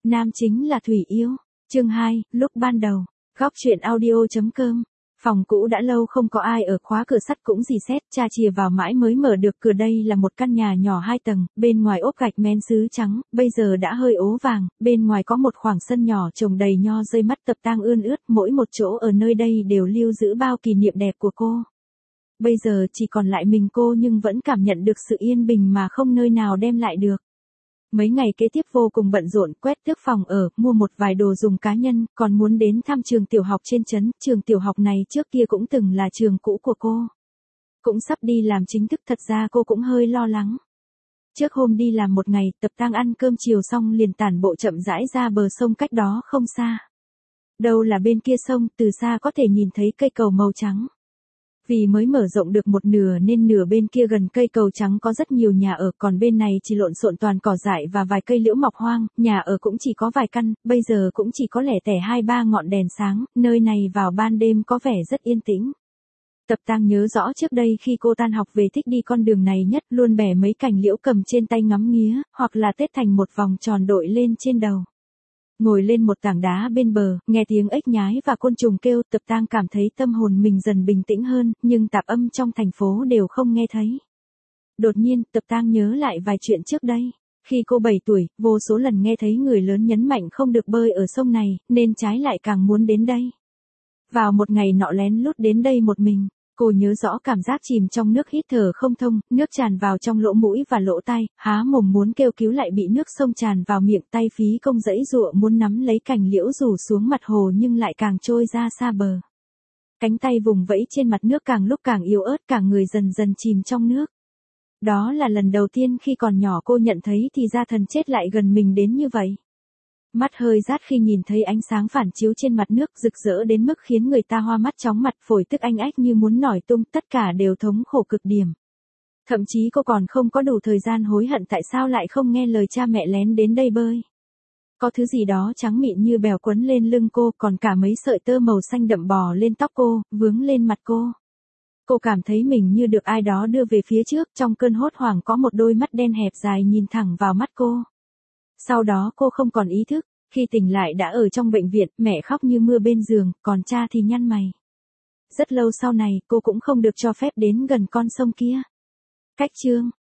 Nam chính là Thủy Yêu. Chương 2, lúc ban đầu. Góc truyện audio.com. Phòng cũ đã lâu không có ai ở, khóa cửa sắt cũng rì sét, cha chìa vào mãi mới mở được cửa. Đây là một căn nhà nhỏ 2 tầng, bên ngoài ốp gạch men sứ trắng, bây giờ đã hơi ố vàng, bên ngoài có một khoảng sân nhỏ trồng đầy nho rơi mắt Tập Tang ươn ướt, mỗi một chỗ ở nơi đây đều lưu giữ bao kỷ niệm đẹp của cô. Bây giờ chỉ còn lại mình cô nhưng vẫn cảm nhận được sự yên bình mà không nơi nào đem lại được. Mấy ngày kế tiếp vô cùng bận rộn, quét tước phòng ở, mua một vài đồ dùng cá nhân, còn muốn đến thăm trường tiểu học trên trấn. Trường tiểu học này trước kia cũng từng là trường cũ của cô. Cũng sắp đi làm chính thức, thật ra cô cũng hơi lo lắng. Trước hôm đi làm một ngày, Tập Tang ăn cơm chiều xong liền tản bộ chậm rãi ra bờ sông cách đó không xa. Đâu là bên kia sông, từ xa có thể nhìn thấy cây cầu màu trắng. Vì mới mở rộng được một nửa nên nửa bên kia gần cây cầu trắng có rất nhiều nhà ở, còn bên này chỉ lộn xộn toàn cỏ dại và vài cây liễu mọc hoang, nhà ở cũng chỉ có vài căn, bây giờ cũng chỉ có lẻ tẻ 2-3 ngọn đèn sáng, nơi này vào ban đêm có vẻ rất yên tĩnh. Tập Tang nhớ rõ trước đây khi cô tan học về thích đi con đường này nhất, luôn bẻ mấy cành liễu cầm trên tay ngắm nghía, hoặc là tết thành một vòng tròn đội lên trên đầu. Ngồi lên một tảng đá bên bờ, nghe tiếng ếch nhái và côn trùng kêu, Tập Tang cảm thấy tâm hồn mình dần bình tĩnh hơn, nhưng tạp âm trong thành phố đều không nghe thấy. Đột nhiên, Tập Tang nhớ lại vài chuyện trước đây. Khi cô 7 tuổi, vô số lần nghe thấy người lớn nhấn mạnh không được bơi ở sông này, nên trái lại càng muốn đến đây. Vào một ngày nọ lén lút đến đây một mình. Cô nhớ rõ cảm giác chìm trong nước hít thở không thông, nước tràn vào trong lỗ mũi và lỗ tai, há mồm muốn kêu cứu lại bị nước sông tràn vào miệng, tay phí công giãy giụa muốn nắm lấy cành liễu rủ xuống mặt hồ nhưng lại càng trôi ra xa bờ. Cánh tay vùng vẫy trên mặt nước càng lúc càng yếu ớt, cả người dần dần chìm trong nước. Đó là lần đầu tiên khi còn nhỏ cô nhận thấy thì ra thần chết lại gần mình đến như vậy. Mắt hơi rát khi nhìn thấy ánh sáng phản chiếu trên mặt nước rực rỡ đến mức khiến người ta hoa mắt chóng mặt, phổi tức anh ách như muốn nổi tung, tất cả đều thống khổ cực điểm. Thậm chí cô còn không có đủ thời gian hối hận tại sao lại không nghe lời cha mẹ lén đến đây bơi. Có thứ gì đó trắng mịn như bèo quấn lên lưng cô, còn cả mấy sợi tơ màu xanh đậm bò lên tóc cô, vướng lên mặt cô. Cô cảm thấy mình như được ai đó đưa về phía trước, trong cơn hốt hoảng có một đôi mắt đen hẹp dài nhìn thẳng vào mắt cô. Sau đó cô không còn ý thức, khi tỉnh lại đã ở trong bệnh viện, mẹ khóc như mưa bên giường, còn cha thì nhăn mày. Rất lâu sau này, cô cũng không được cho phép đến gần con sông kia. Cách chương